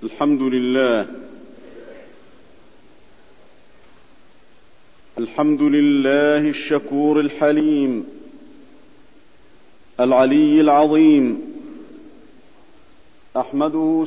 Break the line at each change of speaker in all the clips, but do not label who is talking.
الحمد لله. الحمد لله الشكور الحليم العلي العظيم، أحمده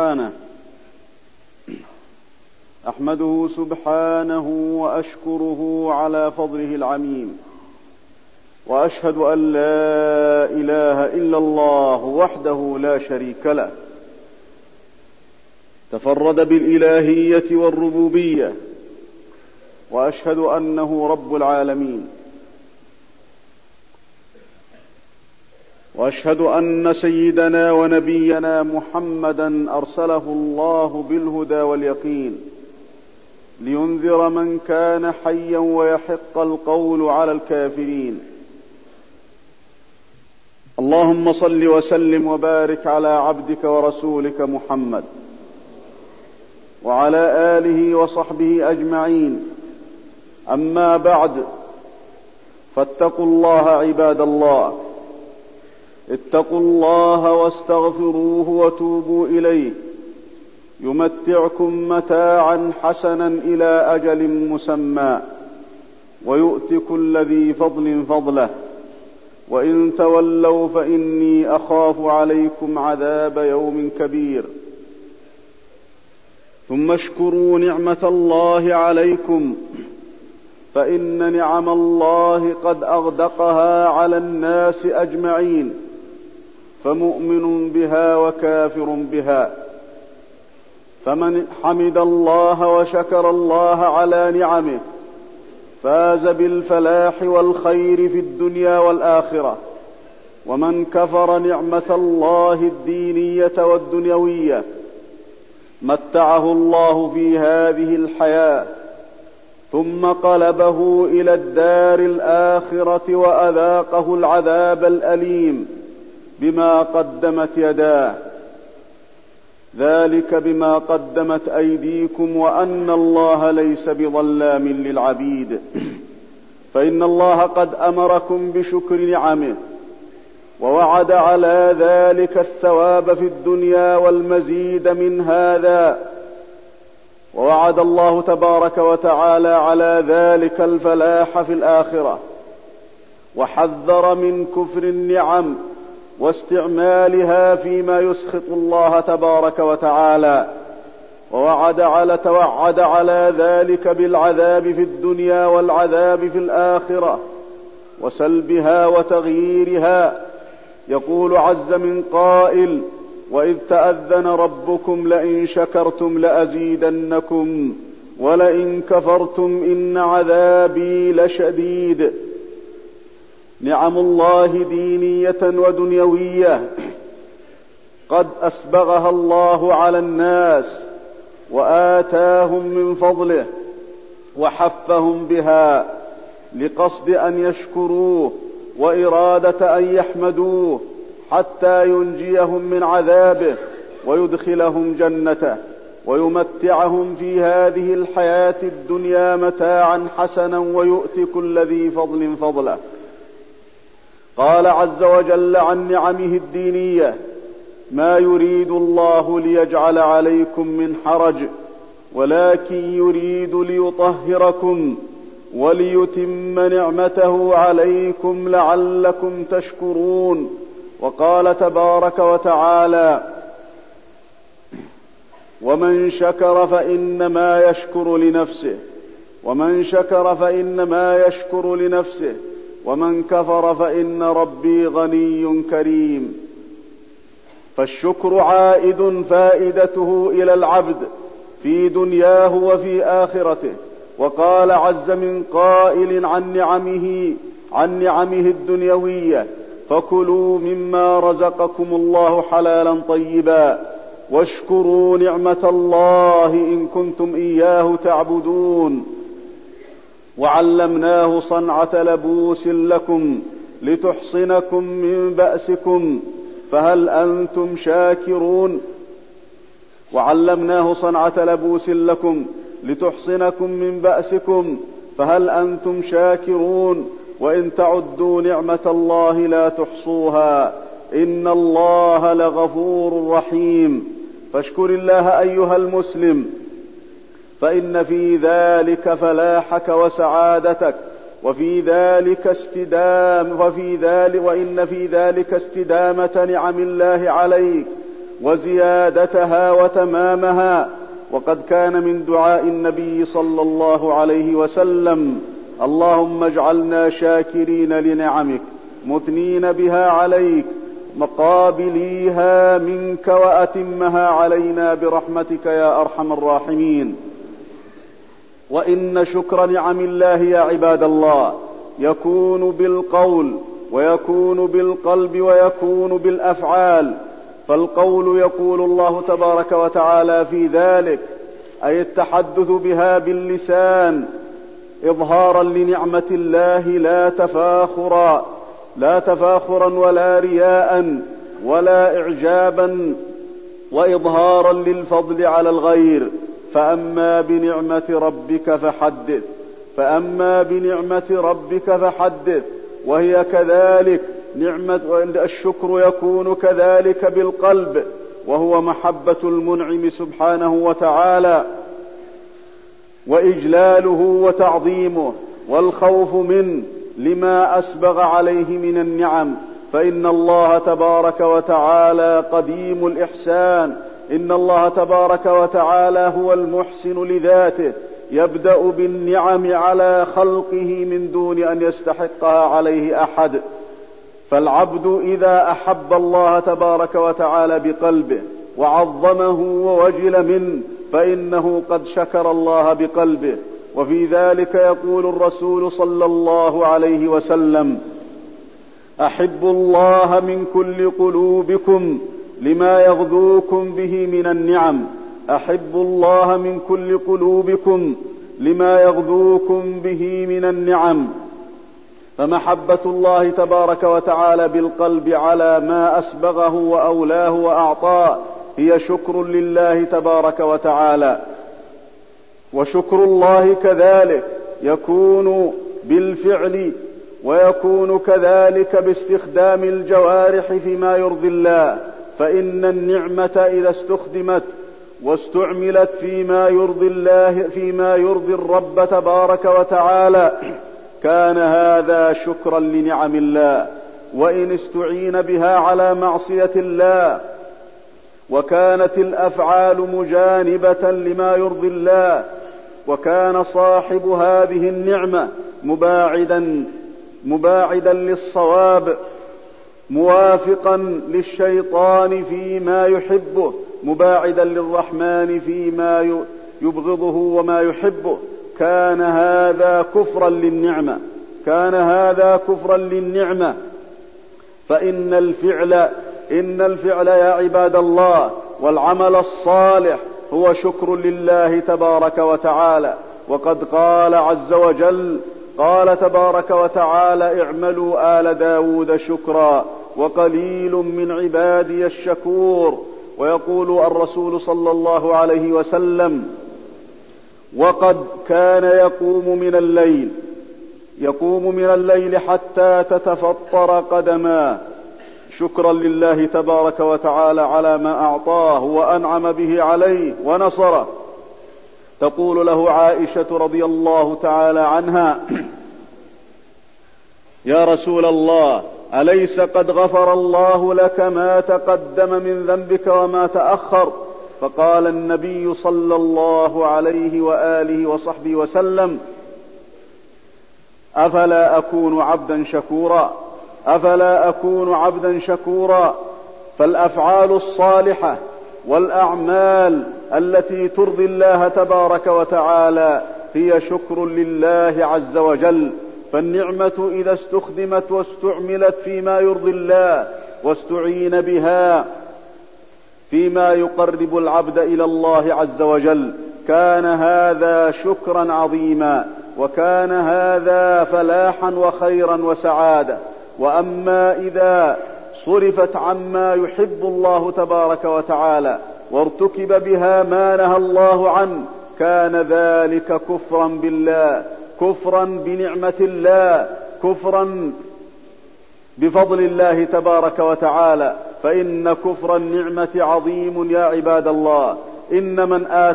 سبحانه وأشكره على فضله العميم، وأشهد أن لا إله إلا الله وحده لا شريك له، تفرد بالإلهية والربوبية، وأشهد أنه رب العالمين، وأشهد أن سيدنا ونبينا محمدا أرسله الله بالهدى واليقين لينذر من كان حيا ويحق القول على الكافرين. اللهم صل وسلم وبارك على عبدك ورسولك محمد وعلى آله وصحبه أجمعين. أما بعد، فاتقوا الله عباد الله، اتقوا الله واستغفروه وتوبوا إليه، يمتعكم متاعا حسنا إلى أجل مسمى، ويؤت كل ذي فضل فضله، وإن تولوا فإني أخاف عليكم عذاب يوم كبير. ثم اشكروا نعمة الله عليكم، فإن نعم الله قد أغدقها على الناس أجمعين، فمؤمن بها وكافر بها. فمن حمد الله وشكر الله على نعمه فاز بالفلاح والخير في الدنيا والآخرة، ومن كفر نعمة الله الدينية والدنيوية متعه الله في هذه الحياة، ثم قلبه إلى الدار الآخرة وأذاقه العذاب الأليم بما قدمت يداه، ذلك بما قدمت أيديكم وأن الله ليس بظلام للعبيد. فإن الله قد أمركم بشكر نعمه، ووعد على ذلك الثواب في الدنيا والمزيد من هذا، ووعد الله تبارك وتعالى على ذلك الفلاح في الآخرة، وحذر من كفر النعم واستعمالها فيما يسخط الله تبارك وتعالى، توعد على ذلك بالعذاب في الدنيا والعذاب في الآخرة وسلبها وتغييرها. يقول عز من قائل: وإذ تأذن ربكم لئن شكرتم لأزيدنكم ولئن كفرتم إن عذابي لشديد. نعم الله دينية ودنيوية قد أسبغها الله على الناس، وآتاهم من فضله وحفهم بها لقصد أن يشكروه وإرادة أن يحمدوه حتى ينجيهم من عذابه ويدخلهم جنته ويمتعهم في هذه الحياة الدنيا متاعا حسنا ويؤتي كل ذي فضل فضله. قال عز وجل عن نعمه الدينية: ما يريد الله ليجعل عليكم من حرج ولكن يريد ليطهركم وليتم نعمته عليكم لعلكم تشكرون. وقال تبارك وتعالى: ومن شكر فإنما يشكر لنفسه ومن كفر فإن ربي غني كريم. فالشكر عائد فائدته إلى العبد في دنياه وفي آخرته. وقال عز من قائل عن نعمه الدنيوية: فكلوا مما رزقكم الله حلالا طيبا واشكروا نعمة الله إن كنتم إياه تعبدون. وعلمناه صنعة لبوس لكم لتحصنكم من بأسكم فهل أنتم شاكرون. وعلمناه صنعة لبوس لكم لتحصنكم من بأسكم فهل أنتم شاكرون. وإن تعدوا نعمة الله لا تحصوها إن الله لغفور رحيم. فاشكر الله أيها المسلم، فإن في ذلك فلاحك وسعادتك، وإن في ذلك استدامة نعم الله عليك وزيادتها وتمامها. وقد كان من دعاء النبي صلى الله عليه وسلم: اللهم اجعلنا شاكرين لنعمك مثنين بها عليك مقابليها منك وأتمها علينا برحمتك يا أرحم الراحمين. وإن شكر نعم الله يا عباد الله يكون بالقول ويكون بالقلب ويكون بالأفعال. فالقول يقول الله تبارك وتعالى في ذلك، أي التحدث بها باللسان إظهارا لنعمة الله لا تفاخرا ولا رياء ولا إعجابا، وإظهارا للفضل على الغير. فأما بنعمة ربك فحدث. وهي كذلك الشكر يكون كذلك بالقلب، وهو محبة المنعم سبحانه وتعالى وإجلاله وتعظيمه والخوف منه لما أسبغ عليه من النعم. فإن الله تبارك وتعالى قديم الإحسان، إن الله تبارك وتعالى هو المحسن لذاته، يبدأ بالنعم على خلقه من دون أن يستحقها عليه أحد. فالعبد إذا أحب الله تبارك وتعالى بقلبه وعظمه ووجل منه فإنه قد شكر الله بقلبه. وفي ذلك يقول الرسول صلى الله عليه وسلم: أحبوا الله من كل قلوبكم لما يغذوكم به من النعم. أحبوا الله من كل قلوبكم لما يغذوكم به من النعم. فمحبة الله تبارك وتعالى بالقلب على ما أسبغه وأولاه وأعطاه هي شكر لله تبارك وتعالى. وشكر الله كذلك يكون بالفعل، ويكون كذلك باستخدام الجوارح فيما يرضي الله. فإن النعمة إذا استخدمت واستعملت فيما يرضي الرب تبارك وتعالى كان هذا شكرا لنعم الله. وإن استعين بها على معصية الله وكانت الأفعال مجانبة لما يرضي الله، وكان صاحب هذه النعمة مباعدا للصواب، موافقا للشيطان فيما يحبه، مباعدا للرحمن فيما يبغضه وما يحبه، كان هذا كفرا للنعمة. فإن الفعل يا عباد الله والعمل الصالح هو شكر لله تبارك وتعالى. وقد قال عز وجل، قال تبارك وتعالى: اعملوا آل داود شكرا وقليل من عبادي الشكور. ويقول الرسول صلى الله عليه وسلم: وقد كان يقوم من الليل حتى تتفطر قدماه، شكرا لله تبارك وتعالى على ما أعطاه وأنعم به عليه ونصره. تقول له عائشة رضي الله تعالى عنها: يا رسول الله، أليس قد غفر الله لك ما تقدم من ذنبك وما تأخر؟ فقال النبي صلى الله عليه وآله وصحبه وسلم: أفلا أكون عبدا شكورا. فالأفعال الصالحة والأعمال التي ترضي الله تبارك وتعالى هي شكر لله عز وجل. فالنعمة إذا استخدمت واستعملت فيما يرضي الله واستعين بها فيما يقرب العبد إلى الله عز وجل كان هذا شكرا عظيما، وكان هذا فلاحا وخيرا وسعادة. وأما إذا صرفت عما يحب الله تبارك وتعالى وارتكب بها ما نهى الله عنه كان ذلك كفرا بالله، كفرا بنعمة الله، كفرا بفضل الله تبارك وتعالى. فإن كفر النعمة عظيم يا عباد الله. إن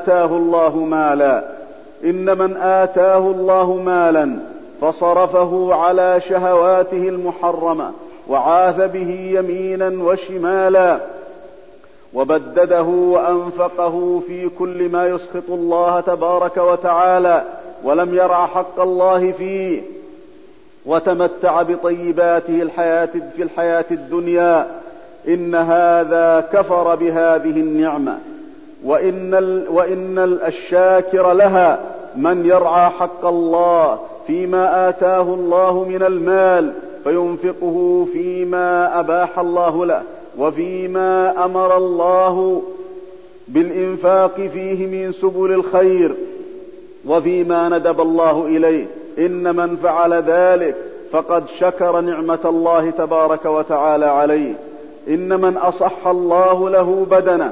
من آتاه الله مالا فصرفه على شهواته المحرمة وعاث به يمينا وشمالا وبدده وأنفقه في كل ما يسخط الله تبارك وتعالى ولم يرع حق الله فيه وتمتع بطيباته في الحياة الدنيا، إن هذا كفر بهذه النعمة. وإن الشاكر لها من يرعى حق الله فيما آتاه الله من المال فينفقه فيما أباح الله له وفيما أمر الله بالإنفاق فيه من سبل الخير وفيما ندب الله إليه. إن من فعل ذلك فقد شكر نعمة الله تبارك وتعالى عليه. إن من أصح الله له بدنه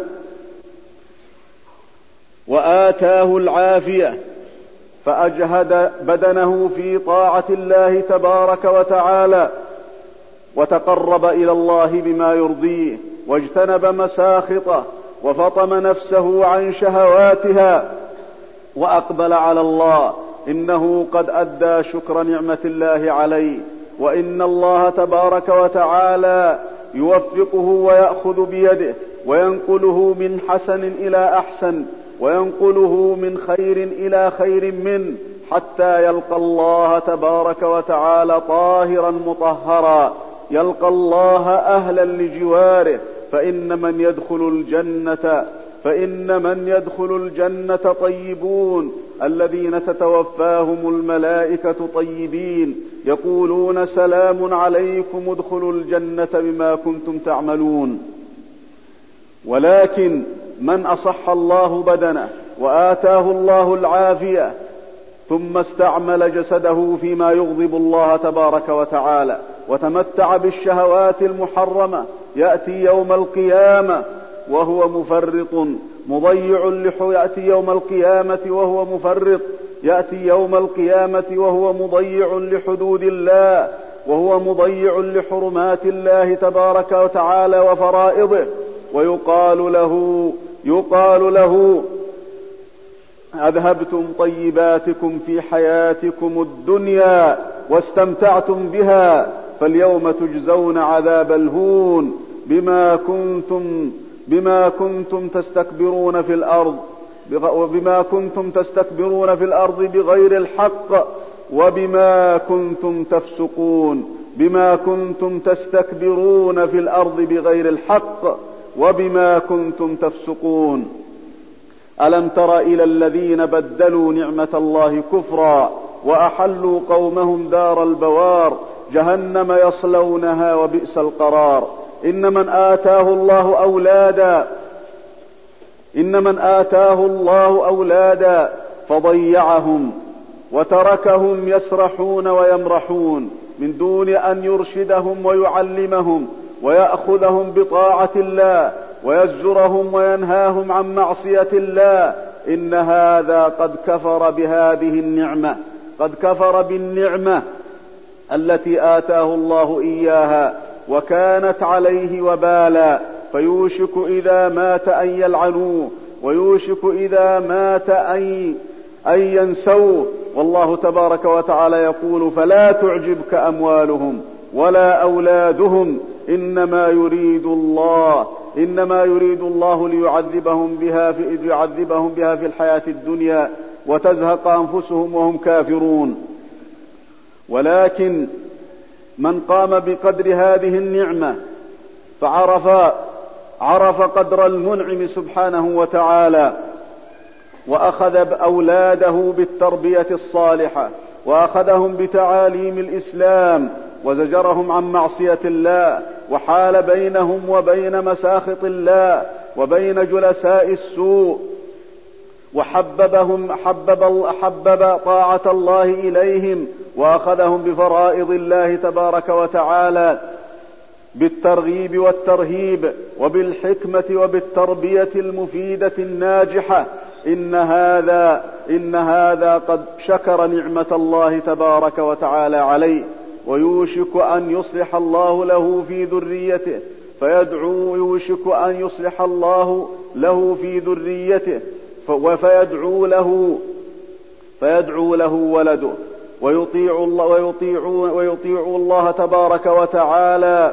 وآتاه العافية فأجهد بدنه في طاعة الله تبارك وتعالى وتقرب إلى الله بما يرضيه واجتنب مساخطه وفطم نفسه عن شهواتها وأقبل على الله، إنه قد أدى شكر نعمة الله عليه. وإن الله تبارك وتعالى يوفقه ويأخذ بيده وينقله من حسن إلى أحسن وينقله من خير إلى خير منه حتى يلقى الله تبارك وتعالى طاهرا مطهرا، يلقى الله أهلا لجواره. فإن من يدخل الجنة طيبون الذين تتوفاهم الملائكة طيبين يقولون سلام عليكم ادخلوا الجنة بما كنتم تعملون. ولكن من أصح الله بدنه وآتاه الله العافية ثم استعمل جسده فيما يغضب الله تبارك وتعالى وتمتع بالشهوات المحرمة يأتي يوم القيامة وهو مفرط يأتي يوم القيامة وهو مضيع لحدود الله وهو مضيع لحرمات الله تبارك وتعالى وفرائضه، ويقال له أذهبتم طيباتكم في حياتكم الدنيا واستمتعتم بها فاليوم تجزون عذاب الهون بما كنتم تستكبرون في الأرض بغير الحق وبما كنتم تفسقون. بما كنتم تستكبرون في الأرض بغير الحق وبما كنتم تفسقون. ألم تر إلى الذين بدلوا نعمة الله كفرا وأحلوا قومهم دار البوار جهنم يصلونها وبئس القرار. إن من آتاه الله أولادا فضيعهم وتركهم يسرحون ويمرحون من دون أن يرشدهم ويعلمهم ويأخذهم بطاعة الله ويزجرهم وينهاهم عن معصية الله، إن هذا قد كفر بهذه النعمة، قد كفر بالنعمة التي آتاه الله إياها وكانت عليه وبالا، فيوشك إذا مات أن يلعنوه ويوشك إذا مات أن ينسوه. والله تبارك وتعالى يقول فلا تعجبك أموالهم ولا أولادهم إنما يريد الله ليعذبهم بها في الحياة الدنيا وتزهق أنفسهم وهم كافرون. ولكن من قام بقدر هذه النعمة عرف قدر المنعم سبحانه وتعالى وأخذ أولاده بالتربية الصالحة وأخذهم بتعاليم الإسلام وزجرهم عن معصية الله وحال بينهم وبين مساخط الله وبين جلساء السوء حبب طاعة الله إليهم وأخذهم بفرائض الله تبارك وتعالى بالترغيب والترهيب وبالحكمة وبالتربية المفيدة الناجحة. إن هذا قد شكر نعمة الله تبارك وتعالى عليه، ويوشك أن يصلح الله له في ذريته فيدعو يوشك أن يصلح الله له في ذريته فيدعو له ولده ويطيع الله تبارك وتعالى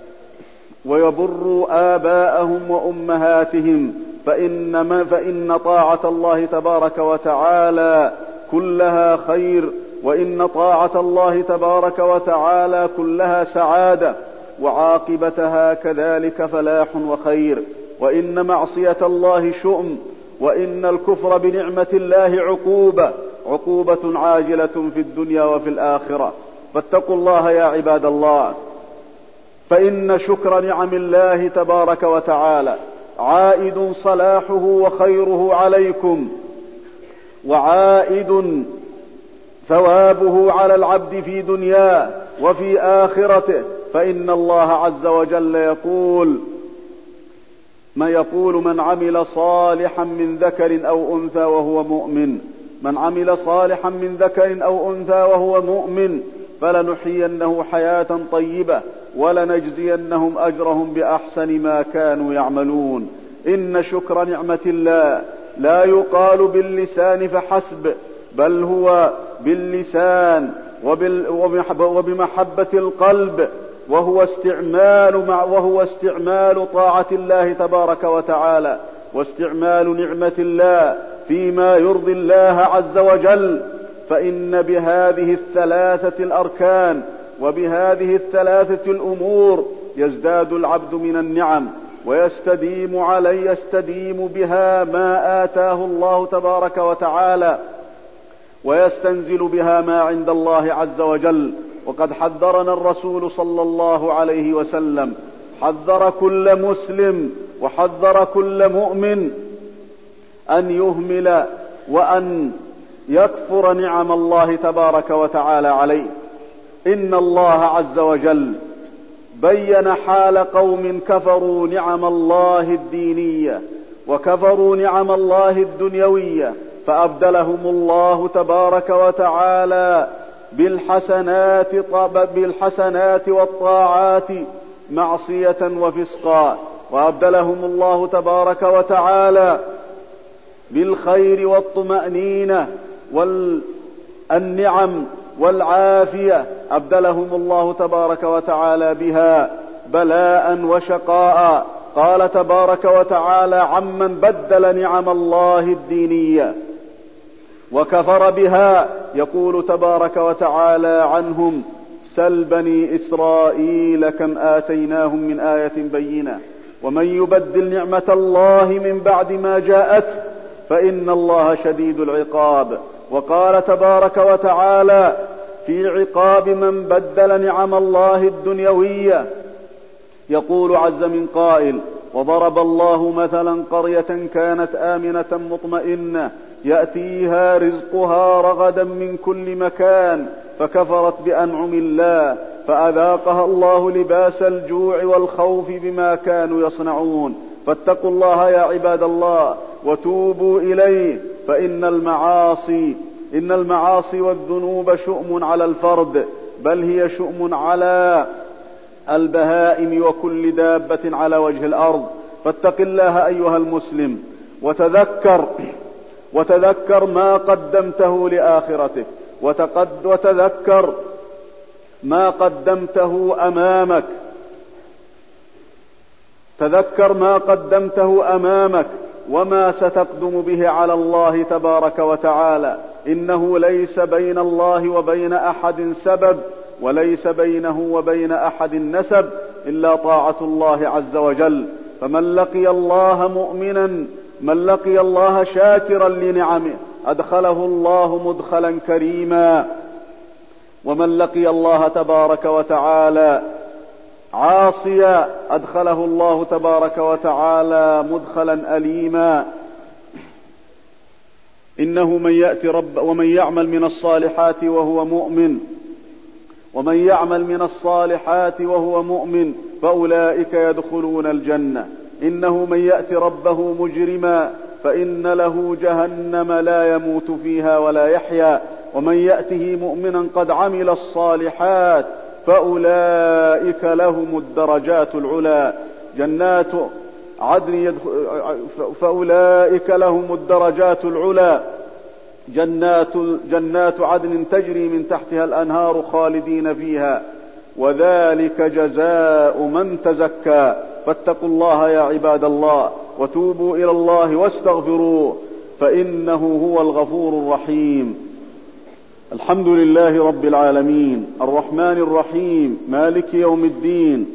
ويبر آباءهم وأمهاتهم، فإن طاعة الله تبارك وتعالى كلها خير، وإن طاعة الله تبارك وتعالى كلها سعادة، وعاقبتها كذلك فلاح وخير. وإن معصية الله شؤم، وإن الكفر بنعمة الله عقوبة عاجلة في الدنيا وفي الآخرة. فاتقوا الله يا عباد الله، فإن شكر نعم الله تبارك وتعالى عائد صلاحه وخيره عليكم، وعائد ثوابه على العبد في دنياه وفي آخرته. فإن الله عز وجل يقول من عمل صالحا من ذكر أو أنثى وهو مؤمن، من عمل صالحا من ذكر أو أنثى وهو مؤمن فلنحيينه حياة طيبة ولنجزينهم أجرهم بأحسن ما كانوا يعملون. إن شكر نعمة الله لا يقال باللسان فحسب، بل هو باللسان وبمحبة القلب، وهو استعمال طاعة الله تبارك وتعالى، واستعمال نعمة الله فيما يرضي الله عز وجل. فإن بهذه الثلاثة الأركان وبهذه الثلاثة الأمور يزداد العبد من النعم، يستديم بها ما آتاه الله تبارك وتعالى، ويستنزل بها ما عند الله عز وجل. وقد حذرنا الرسول صلى الله عليه وسلم، حذر كل مسلم وحذر كل مؤمن أن يهمل وأن يكفر نعم الله تبارك وتعالى عليه. إن الله عز وجل بين حال قوم كفروا نعم الله الدينية وكفروا نعم الله الدنيوية، فأبدلهم الله تبارك وتعالى بالحسنات والطاعات معصية وفسقا، وأبدلهم الله تبارك وتعالى بالخير والطمأنينة والنعم والعافية، أبدلهم الله تبارك وتعالى بها بلاء وشقاء. قال تبارك وتعالى عمن بدل نعم الله الدينية وكفر بها، يقول تبارك وتعالى عنهم سل بني إسرائيل كم آتيناهم من آية بينة ومن يبدل نعمة الله من بعد ما جاءته فإن الله شديد العقاب. وقال تبارك وتعالى في عقاب من بدل نعم الله الدنيوية، يقول عز من قائل وضرب الله مثلا قرية كانت آمنة مطمئنة يأتيها رزقها رغدا من كل مكان فكفرت بأنعم الله فأذاقها الله لباس الجوع والخوف بما كانوا يصنعون. فاتقوا الله يا عباد الله وتوبوا إليه، فإن المعاصي والذنوب شؤم على الفرد، بل هي شؤم على البهائم وكل دابة على وجه الأرض. فاتق الله أيها المسلم وتذكر ما قدمته لآخرتك، وتذكر ما قدمته أمامك، تذكر ما قدمته أمامك وما ستقدم به على الله تبارك وتعالى. إنه ليس بين الله وبين أحد سبب، وليس بينه وبين أحد نسب إلا طاعة الله عز وجل. فمن لقي الله مؤمنا، من لقي الله شاكرا لنعمه أدخله الله مدخلا كريما، ومن لقي الله تبارك وتعالى عاصيا أدخله الله تبارك وتعالى مدخلا أليما. إنه من يأتي ومن يعمل من الصالحات وهو مؤمن فأولئك يدخلون الجنة. إنه من يأتي ربه مجرما فإن له جهنم لا يموت فيها ولا يحيا، ومن يأته مؤمنا قد عمل الصالحات فأولئك لهم الدرجات العلى. جنات عدن فأولئك لهم الدرجات العلى جنات عدن تجري من تحتها الأنهار خالدين فيها وذلك جزاء من تزكى فاتقوا الله يا عباد الله وتوبوا إلى الله واستغفروه فإنه هو الغفور الرحيم. الحمد لله رب العالمين الرحمن الرحيم مالك يوم الدين،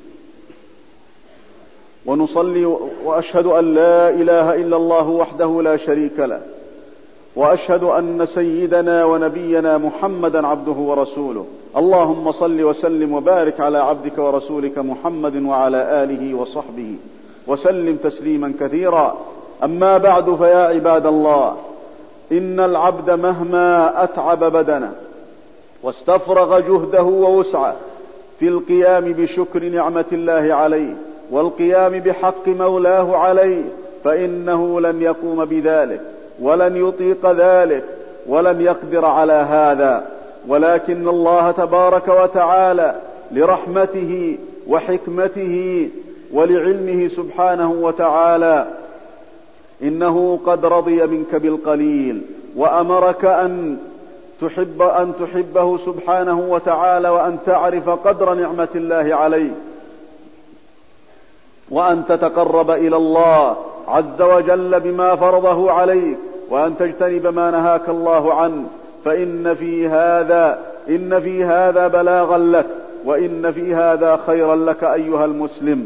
ونصلي وأشهد أن لا إله إلا الله وحده لا شريك له، وأشهد أن سيدنا ونبينا محمدا عبده ورسوله. اللهم صل وسلم وبارك على عبدك ورسولك محمد وعلى آله وصحبه وسلم تسليما كثيرا. أما بعد، فيا عباد الله، إن العبد مهما أتعب بدنه واستفرغ جهده ووسعه في القيام بشكر نعمة الله عليه والقيام بحق مولاه عليه، فإنه لن يقوم بذلك ولن يطيق ذلك ولن يقدر على هذا. ولكن الله تبارك وتعالى لرحمته وحكمته ولعلمه سبحانه وتعالى إنه قد رضي منك بالقليل وأمرك أن تحبه سبحانه وتعالى، وأن تعرف قدر نعمة الله عليك، وأن تتقرب إلى الله عز وجل بما فرضه عليك، وأن تجتنب ما نهاك الله عنه. فإن في هذا بلاغا لك، وإن في هذا خيرا لك أيها المسلم.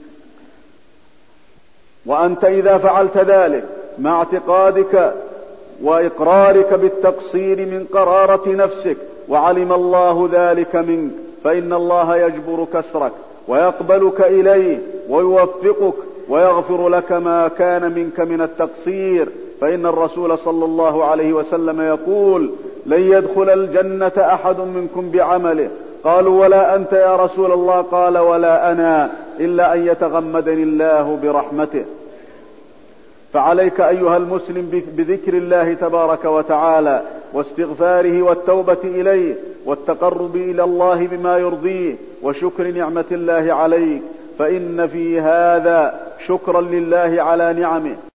وأنت إذا فعلت ذلك مع اعتقادك وإقرارك بالتقصير من قرارة نفسك وعلم الله ذلك منك، فإن الله يجبر كسرك ويقبلك إليه ويوفقك ويغفر لك ما كان منك من التقصير. فإن الرسول صلى الله عليه وسلم يقول: لن يدخل الجنة أحد منكم بعمله. قالوا: ولا أنت يا رسول الله؟ قال: ولا أنا، إلا أن يتغمدني الله برحمته. فعليك أيها المسلم بذكر الله تبارك وتعالى واستغفاره والتوبة إليه والتقرب إلى الله بما يرضيه وشكر نعمة الله عليك، فإن في هذا شكرا لله على نعمه